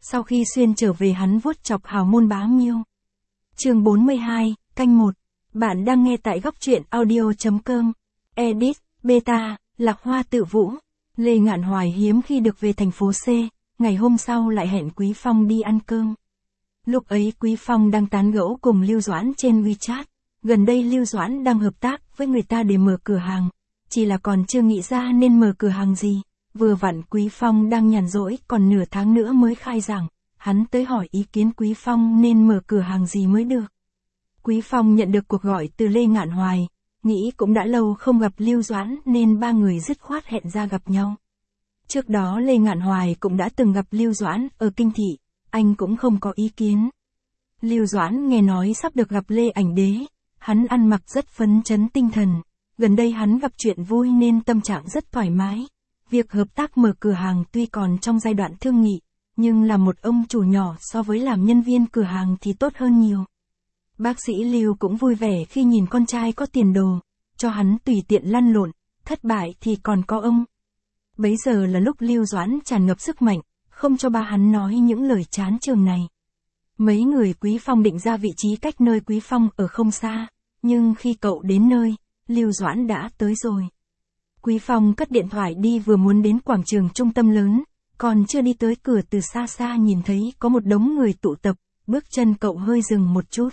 Sau khi xuyên trở về hắn vuốt chọc hào môn bá Miêu. Chương 42, canh 1. Bạn đang nghe tại góc truyện audio.com. Edit, Beta, Lạc Hoa Tự Vũ. Lê Ngạn Hoài hiếm khi được về thành phố C, ngày hôm sau lại hẹn Quý Phong đi ăn cơm. Lúc ấy Quý Phong đang tán gẫu cùng Lưu Doãn trên WeChat. Gần đây Lưu Doãn đang hợp tác với người ta để mở cửa hàng. Chỉ là còn chưa nghĩ ra nên mở cửa hàng gì. Vừa vặn Quý Phong đang nhàn rỗi, còn nửa tháng nữa mới khai giảng. Hắn tới hỏi ý kiến Quý Phong nên mở cửa hàng gì mới được. Quý Phong nhận được cuộc gọi từ Lê Ngạn Hoài. Nghĩ cũng đã lâu không gặp Lưu Doãn nên ba người dứt khoát hẹn ra gặp nhau. Trước đó Lê Ngạn Hoài cũng đã từng gặp Lưu Doãn ở Kinh Thị, anh cũng không có ý kiến. Lưu Doãn nghe nói sắp được gặp Lê Ảnh Đế, hắn ăn mặc rất phấn chấn tinh thần. Gần đây hắn gặp chuyện vui nên tâm trạng rất thoải mái. Việc hợp tác mở cửa hàng tuy còn trong giai đoạn thương nghị, nhưng là một ông chủ nhỏ so với làm nhân viên cửa hàng thì tốt hơn nhiều. Bác sĩ Lưu cũng vui vẻ khi nhìn con trai có tiền đồ, cho hắn tùy tiện lăn lộn, thất bại thì còn có ông. Bấy giờ là lúc Lưu Doãn tràn ngập sức mạnh, không cho ba hắn nói những lời chán chường này. Mấy người Quý Phong định ra vị trí cách nơi Quý Phong ở không xa, nhưng khi cậu đến nơi, Lưu Doãn đã tới rồi. Quý Phong cất điện thoại đi vừa muốn đến quảng trường trung tâm lớn, còn chưa đi tới cửa từ xa xa nhìn thấy có một đống người tụ tập, bước chân cậu hơi dừng một chút.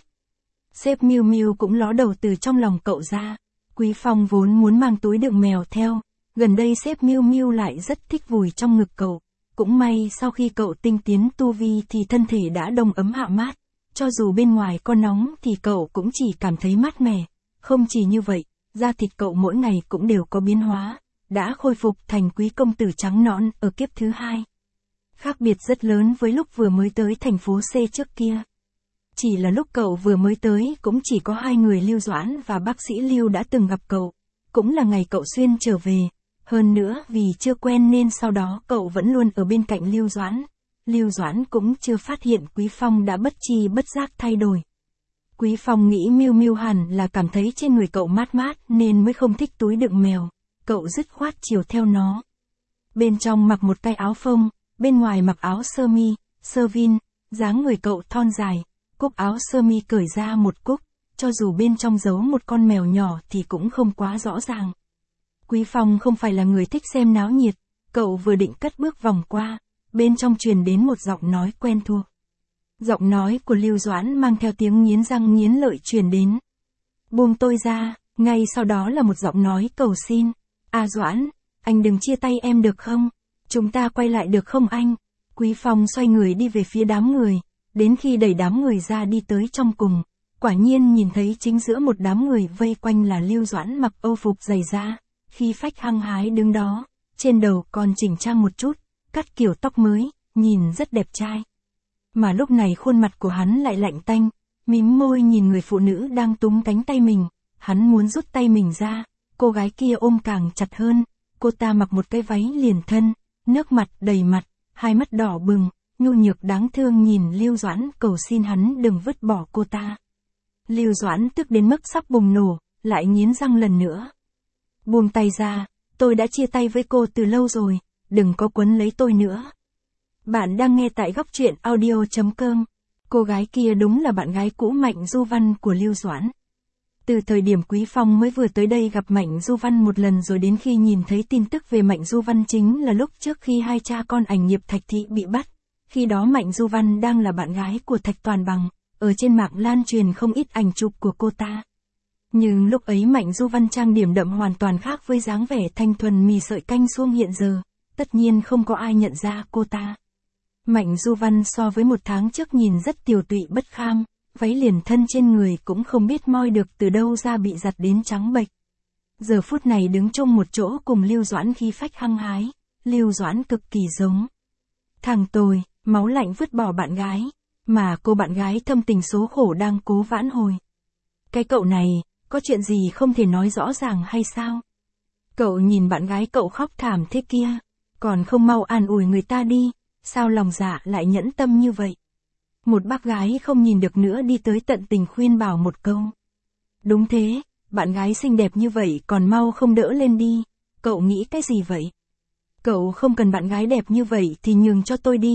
Sếp Miu Miu cũng ló đầu từ trong lòng cậu ra. Quý Phong vốn muốn mang túi đựng mèo theo, gần đây sếp Miu Miu lại rất thích vùi trong ngực cậu. Cũng may sau khi cậu tinh tiến tu vi thì thân thể đã đông ấm hạ mát, cho dù bên ngoài có nóng thì cậu cũng chỉ cảm thấy mát mẻ. Không chỉ như vậy, da thịt cậu mỗi ngày cũng đều có biến hóa, đã khôi phục thành quý công tử trắng nõn ở kiếp thứ hai. Khác biệt rất lớn với lúc vừa mới tới thành phố C trước kia. Chỉ là lúc cậu vừa mới tới cũng chỉ có hai người Lưu Doãn và bác sĩ Lưu đã từng gặp cậu, cũng là ngày cậu xuyên trở về. Hơn nữa vì chưa quen nên sau đó cậu vẫn luôn ở bên cạnh Lưu Doãn. Lưu Doãn cũng chưa phát hiện Quý Phong đã bất tri bất giác thay đổi. Quý Phong nghĩ Miu Miu hẳn là cảm thấy trên người cậu mát mát nên mới không thích túi đựng mèo. Cậu dứt khoát chiều theo nó. Bên trong mặc một cái áo phông, bên ngoài mặc áo sơ mi, sơ vin, dáng người cậu thon dài. Cúc áo sơ mi cởi ra một cúc, cho dù bên trong giấu một con mèo nhỏ thì cũng không quá rõ ràng. Quý Phong không phải là người thích xem náo nhiệt, cậu vừa định cất bước vòng qua, bên trong truyền đến một giọng nói quen thuộc. Giọng nói của Lưu Doãn mang theo tiếng nghiến răng nghiến lợi truyền đến. Buông tôi ra, ngay sau đó là một giọng nói cầu xin. À Doãn, anh đừng chia tay em được không? Chúng ta quay lại được không anh? Quý Phong xoay người đi về phía đám người, đến khi đẩy đám người ra đi tới trong cùng, quả nhiên nhìn thấy chính giữa một đám người vây quanh là Lưu Doãn mặc âu phục dày da, khí phách hăng hái đứng đó, trên đầu còn chỉnh trang một chút, cắt kiểu tóc mới, nhìn rất đẹp trai. Mà lúc này khuôn mặt của hắn lại lạnh tanh, mím môi nhìn người phụ nữ đang túm cánh tay mình, hắn muốn rút tay mình ra, cô gái kia ôm càng chặt hơn, cô ta mặc một cái váy liền thân, nước mặt đầy mặt, hai mắt đỏ bừng, nhu nhược đáng thương nhìn Lưu Doãn cầu xin hắn đừng vứt bỏ cô ta. Lưu Doãn tức đến mức sắp bùng nổ, lại nghiến răng lần nữa. Buông tay ra, tôi đã chia tay với cô từ lâu rồi, đừng có quấn lấy tôi nữa. Bạn đang nghe tại góc truyện audio.com. Cô gái kia đúng là bạn gái cũ Mạnh Du Văn của Lưu Doãn. Từ thời điểm Quý Phong mới vừa tới đây gặp Mạnh Du Văn một lần rồi đến khi nhìn thấy tin tức về Mạnh Du Văn chính là lúc trước khi hai cha con ảnh nghiệp Thạch Thị bị bắt. Khi đó Mạnh Du Văn đang là bạn gái của Thạch Toàn Bằng, ở trên mạng lan truyền không ít ảnh chụp của cô ta. Nhưng lúc ấy Mạnh Du Văn trang điểm đậm hoàn toàn khác với dáng vẻ thanh thuần mì sợi canh suông hiện giờ, tất nhiên không có ai nhận ra cô ta. Mạnh Du Văn so với một tháng trước nhìn rất tiều tụy bất kham, váy liền thân trên người cũng không biết moi được từ đâu ra bị giặt đến trắng bệch. Giờ phút này đứng chung một chỗ cùng Lưu Doãn khí phách hăng hái, Lưu Doãn cực kỳ giống. Thằng tồi, máu lạnh vứt bỏ bạn gái, mà cô bạn gái thâm tình số khổ đang cố vãn hồi. Cái cậu này, có chuyện gì không thể nói rõ ràng hay sao? Cậu nhìn bạn gái cậu khóc thảm thế kia, còn không mau an ủi người ta đi, sao lòng dạ lại nhẫn tâm như vậy? Một bác gái không nhìn được nữa đi tới tận tình khuyên bảo một câu. Đúng thế, bạn gái xinh đẹp như vậy còn mau không đỡ lên đi, cậu nghĩ cái gì vậy? Cậu không cần bạn gái đẹp như vậy thì nhường cho tôi đi,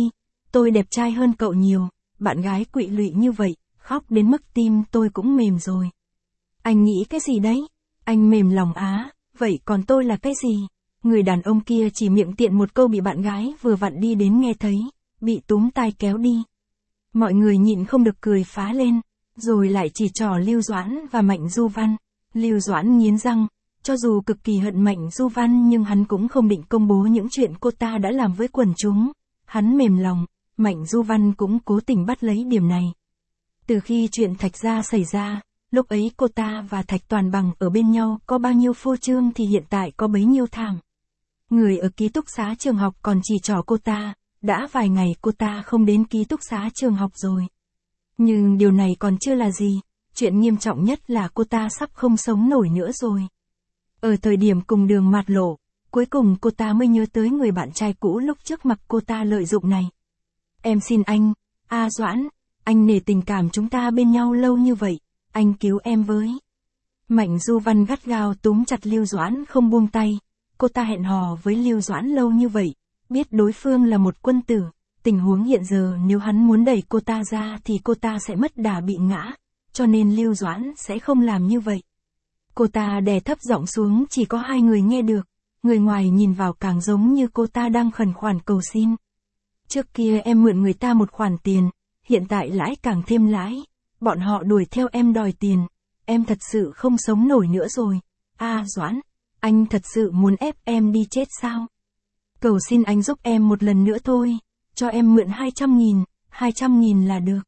tôi đẹp trai hơn cậu nhiều, bạn gái quỵ lụy như vậy, khóc đến mức tim tôi cũng mềm rồi. Anh nghĩ cái gì đấy? Anh mềm lòng á, vậy còn tôi là cái gì? Người đàn ông kia chỉ miệng tiện một câu bị bạn gái vừa vặn đi đến nghe thấy, bị túm tai kéo đi. Mọi người nhịn không được cười phá lên, rồi lại chỉ trỏ Lưu Doãn và Mạnh Du Văn. Lưu Doãn nghiến răng, cho dù cực kỳ hận Mạnh Du Văn nhưng hắn cũng không định công bố những chuyện cô ta đã làm với quần chúng. Hắn mềm lòng, Mạnh Du Văn cũng cố tình bắt lấy điểm này. Từ khi chuyện Thạch Gia xảy ra, lúc ấy cô ta và Thạch Toàn Bằng ở bên nhau có bao nhiêu phô trương thì hiện tại có bấy nhiêu thảm. Người ở ký túc xá trường học còn chỉ trỏ cô ta, đã vài ngày cô ta không đến ký túc xá trường học rồi. Nhưng điều này còn chưa là gì, chuyện nghiêm trọng nhất là cô ta sắp không sống nổi nữa rồi. Ở thời điểm cùng đường mạt lộ, cuối cùng cô ta mới nhớ tới người bạn trai cũ lúc trước mặc cô ta lợi dụng này. Em xin anh, Doãn, anh nể tình cảm chúng ta bên nhau lâu như vậy, anh cứu em với. Mạnh Du Văn gắt gao túm chặt Lưu Doãn không buông tay, cô ta hẹn hò với Lưu Doãn lâu như vậy, biết đối phương là một quân tử, tình huống hiện giờ nếu hắn muốn đẩy cô ta ra thì cô ta sẽ mất đà bị ngã, cho nên Lưu Doãn sẽ không làm như vậy. Cô ta đè thấp giọng xuống chỉ có hai người nghe được, người ngoài nhìn vào càng giống như cô ta đang khẩn khoản cầu xin. Trước kia em mượn người ta một khoản tiền, hiện tại lãi càng thêm lãi, bọn họ đuổi theo em đòi tiền, em thật sự không sống nổi nữa rồi. Doãn, anh thật sự muốn ép em đi chết sao? Cầu xin anh giúp em một lần nữa thôi, cho em mượn 200.000 là được.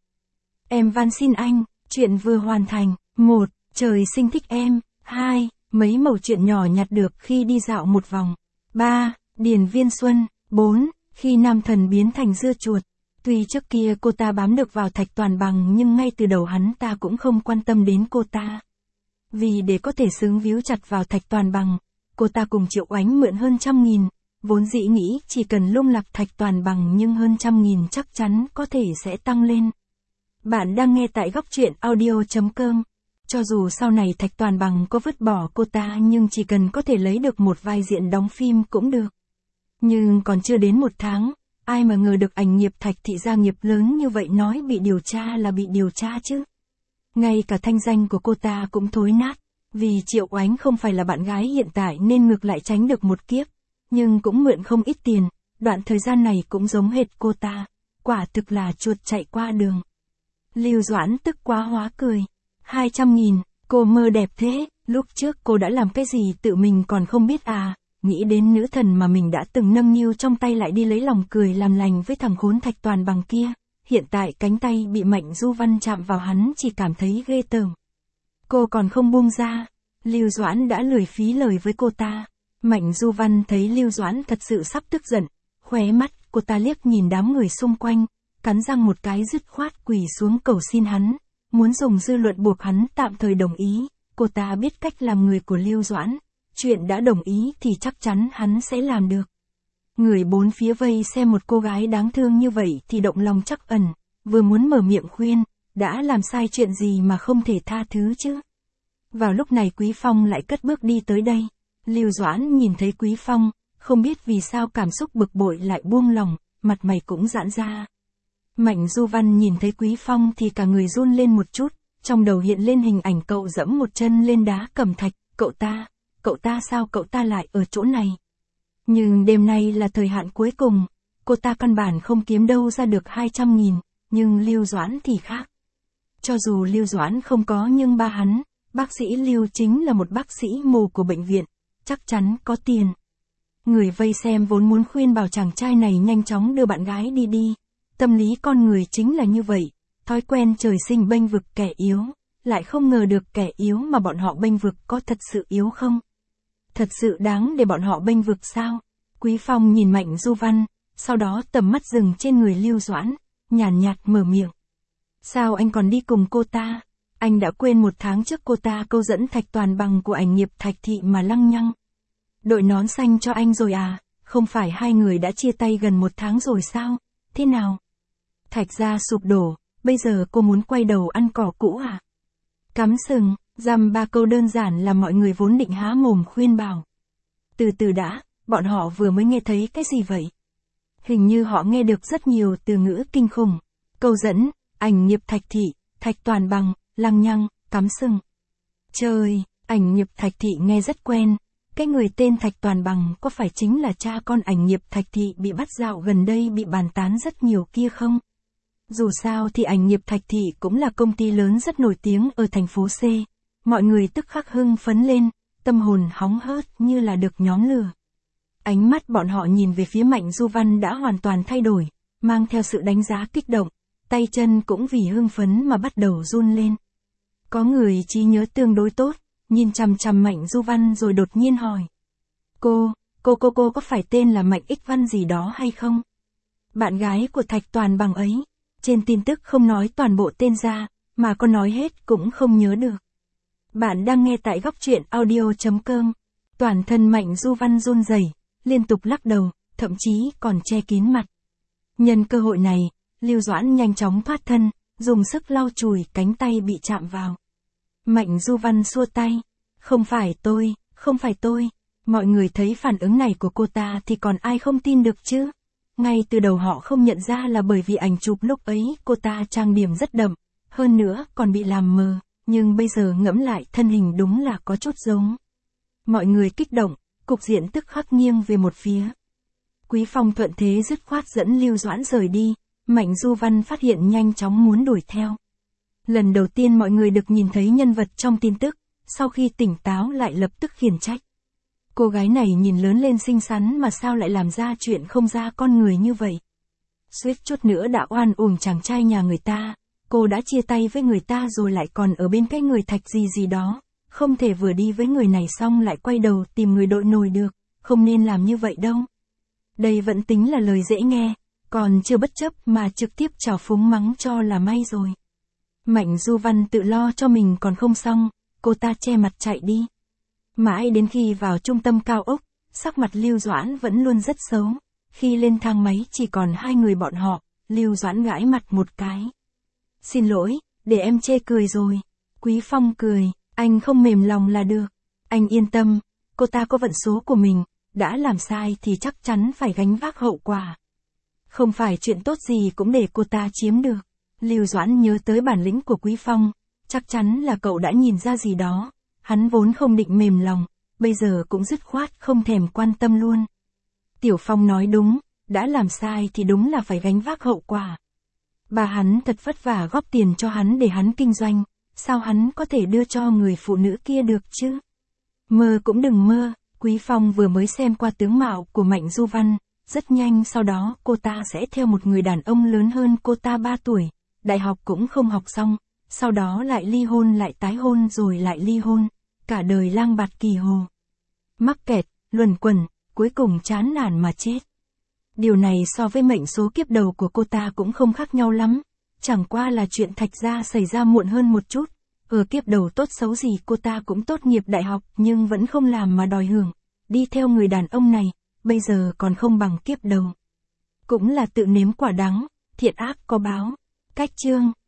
Em van xin anh, chuyện vừa hoàn thành. 1. Trời sinh thích em. 2. Mấy mẩu chuyện nhỏ nhặt được khi đi dạo một vòng. 3. Điền viên xuân. 4. Khi nam thần biến thành dưa chuột. Tuy trước kia cô ta bám được vào Thạch Toàn Bằng nhưng ngay từ đầu hắn ta cũng không quan tâm đến cô ta. Vì để có thể xứng víu chặt vào Thạch Toàn Bằng, cô ta cùng Triệu Oánh mượn hơn 100.000, vốn dĩ nghĩ chỉ cần lung lạc Thạch Toàn Bằng nhưng hơn 100.000 chắc chắn có thể sẽ tăng lên. Bạn đang nghe tại góc truyện audio.com. Cho dù sau này Thạch Toàn Bằng có vứt bỏ cô ta nhưng chỉ cần có thể lấy được một vai diễn đóng phim cũng được. Nhưng còn chưa đến 1 tháng, ai mà ngờ được ảnh nghiệp Thạch thị gia nghiệp lớn như vậy nói bị điều tra là bị điều tra chứ. Ngay cả thanh danh của cô ta cũng thối nát, vì Triệu Oánh không phải là bạn gái hiện tại nên ngược lại tránh được một kiếp, nhưng cũng mượn không ít tiền, đoạn thời gian này cũng giống hệt cô ta, quả thực là chuột chạy qua đường. Lưu Doãn tức quá hóa cười. 200.000, cô mơ đẹp thế, lúc trước cô đã làm cái gì tự mình còn không biết à, nghĩ đến nữ thần mà mình đã từng nâng niu trong tay lại đi lấy lòng cười làm lành với thằng khốn Thạch Toàn Bằng kia, hiện tại cánh tay bị Mạnh Du Văn chạm vào hắn chỉ cảm thấy ghê tởm. Cô còn không buông ra, Lưu Doãn đã lười phí lời với cô ta. Mạnh Du Văn thấy Lưu Doãn thật sự sắp tức giận, khóe mắt cô ta liếc nhìn đám người xung quanh, cắn răng một cái dứt khoát quỳ xuống cầu xin hắn, muốn dùng dư luận buộc hắn tạm thời đồng ý. Cô ta biết cách làm người của Lưu Doãn, chuyện đã đồng ý thì chắc chắn hắn sẽ làm được. Người bốn phía vây xem một cô gái đáng thương như vậy thì động lòng trắc ẩn, vừa muốn mở miệng khuyên, đã làm sai chuyện gì mà không thể tha thứ chứ. Vào lúc này Quý Phong lại cất bước đi tới đây. Lưu Doãn nhìn thấy Quý Phong, không biết vì sao cảm xúc bực bội lại buông lỏng, mặt mày cũng giãn ra. Mạnh Du Văn nhìn thấy Quý Phong thì cả người run lên một chút, trong đầu hiện lên hình ảnh cậu dẫm một chân lên đá cẩm thạch, cậu ta sao cậu ta lại ở chỗ này. Nhưng đêm nay là thời hạn cuối cùng, cô ta căn bản không kiếm đâu ra được 200.000, nhưng Lưu Doãn thì khác. Cho dù Lưu Doãn không có nhưng ba hắn, bác sĩ Lưu chính là một bác sĩ mù của bệnh viện, chắc chắn có tiền. Người vây xem vốn muốn khuyên bảo chàng trai này nhanh chóng đưa bạn gái đi. Tâm lý con người chính là như vậy, thói quen trời sinh bênh vực kẻ yếu, lại không ngờ được kẻ yếu mà bọn họ bênh vực có thật sự yếu không? Thật sự đáng để bọn họ bênh vực sao? Quý Phong nhìn Mạnh Du Văn, sau đó tầm mắt dừng trên người Lưu Doãn, nhàn nhạt mở miệng. Sao anh còn đi cùng cô ta? Anh đã quên 1 tháng trước cô ta câu dẫn Thạch Toàn Bằng của ảnh nghiệp Thạch thị mà lăng nhăng. Đội nón xanh cho anh rồi à? Không phải hai người đã chia tay gần 1 tháng rồi sao? Thế nào? Thạch gia sụp đổ, bây giờ cô muốn quay đầu ăn cỏ cũ à? Cắm sừng, dăm 3 câu đơn giản là mọi người vốn định há mồm khuyên bảo. Từ từ đã, bọn họ vừa mới nghe thấy cái gì vậy? Hình như họ nghe được rất nhiều từ ngữ kinh khủng. Câu dẫn, ảnh nghiệp Thạch Thị, Thạch Toàn Bằng, lăng nhăng, cắm sừng. Trời, ảnh nghiệp Thạch Thị nghe rất quen. Cái người tên Thạch Toàn Bằng có phải chính là cha con ảnh nghiệp Thạch Thị bị bắt dạo gần đây bị bàn tán rất nhiều kia không? Dù sao thì ảnh nghiệp Thạch Thị cũng là công ty lớn rất nổi tiếng ở thành phố C. Mọi người tức khắc hưng phấn lên, tâm hồn hóng hớt như là được nhóm lửa. Ánh mắt bọn họ nhìn về phía Mạnh Du Văn đã hoàn toàn thay đổi, mang theo sự đánh giá kích động, tay chân cũng vì hưng phấn mà bắt đầu run lên. Có người trí nhớ tương đối tốt, nhìn chằm chằm Mạnh Du Văn rồi đột nhiên hỏi. Cô có phải tên là Mạnh Ích Văn gì đó hay không? Bạn gái của Thạch Toàn Bằng ấy, trên tin tức không nói toàn bộ tên ra, mà có nói hết cũng không nhớ được. Bạn đang nghe tại góc truyện audio.com. Toàn thân Mạnh Du Văn run rẩy, liên tục lắc đầu, thậm chí còn che kín mặt. Nhân cơ hội này, Lưu Doãn nhanh chóng thoát thân, dùng sức lau chùi cánh tay bị chạm vào. Mạnh Du Văn xua tay. Không phải tôi. Mọi người thấy phản ứng này của cô ta thì còn ai không tin được chứ? Ngay từ đầu họ không nhận ra là bởi vì ảnh chụp lúc ấy cô ta trang điểm rất đậm, hơn nữa còn bị làm mờ, nhưng bây giờ ngẫm lại thân hình đúng là có chút giống. Mọi người kích động, cục diện tức khắc nghiêng về một phía. Quý Phong thuận thế dứt khoát dẫn Lưu Doãn rời đi, Mạnh Du Văn phát hiện nhanh chóng muốn đuổi theo. Lần đầu tiên mọi người được nhìn thấy nhân vật trong tin tức, sau khi tỉnh táo lại lập tức khiển trách. Cô gái này nhìn lớn lên xinh xắn mà sao lại làm ra chuyện không ra con người như vậy. Suýt chút nữa đã oan uổng chàng trai nhà người ta, cô đã chia tay với người ta rồi lại còn ở bên cái người Thạch gì đó, không thể vừa đi với người này xong lại quay đầu tìm người đội nổi được, không nên làm như vậy đâu. Đây vẫn tính là lời dễ nghe, còn chưa bất chấp mà trực tiếp trào phúng mắng cho là may rồi. Mạnh Du Văn tự lo cho mình còn không xong, cô ta che mặt chạy đi. Mãi đến khi vào trung tâm cao ốc, sắc mặt Lưu Doãn vẫn luôn rất xấu. Khi lên thang máy chỉ còn hai người bọn họ, Lưu Doãn gãi mặt một cái. Xin lỗi, để em chê cười rồi. Quý Phong cười, anh không mềm lòng là được. Anh yên tâm, cô ta có vận số của mình, đã làm sai thì chắc chắn phải gánh vác hậu quả. Không phải chuyện tốt gì cũng để cô ta chiếm được. Lưu Doãn nhớ tới bản lĩnh của Quý Phong, chắc chắn là cậu đã nhìn ra gì đó. Hắn vốn không định mềm lòng, bây giờ cũng dứt khoát không thèm quan tâm luôn. Tiểu Phong nói đúng, đã làm sai thì đúng là phải gánh vác hậu quả. Bà hắn thật vất vả góp tiền cho hắn để hắn kinh doanh, sao hắn có thể đưa cho người phụ nữ kia được chứ? Mơ cũng đừng mơ, Quý Phong vừa mới xem qua tướng mạo của Mạnh Du Văn, rất nhanh sau đó cô ta sẽ theo một người đàn ông lớn hơn cô ta 3 tuổi, đại học cũng không học xong, sau đó lại ly hôn lại tái hôn rồi lại ly hôn, cả đời lang bạt kỳ hồ. Mắc kẹt, luẩn quẩn, cuối cùng chán nản mà chết. Điều này so với mệnh số kiếp đầu của cô ta cũng không khác nhau lắm, chẳng qua là chuyện Thạch gia xảy ra muộn hơn một chút. Ở kiếp đầu tốt xấu gì cô ta cũng tốt nghiệp đại học nhưng vẫn không làm mà đòi hưởng, đi theo người đàn ông này, bây giờ còn không bằng kiếp đầu. Cũng là tự nếm quả đắng, thiện ác có báo. Cách chương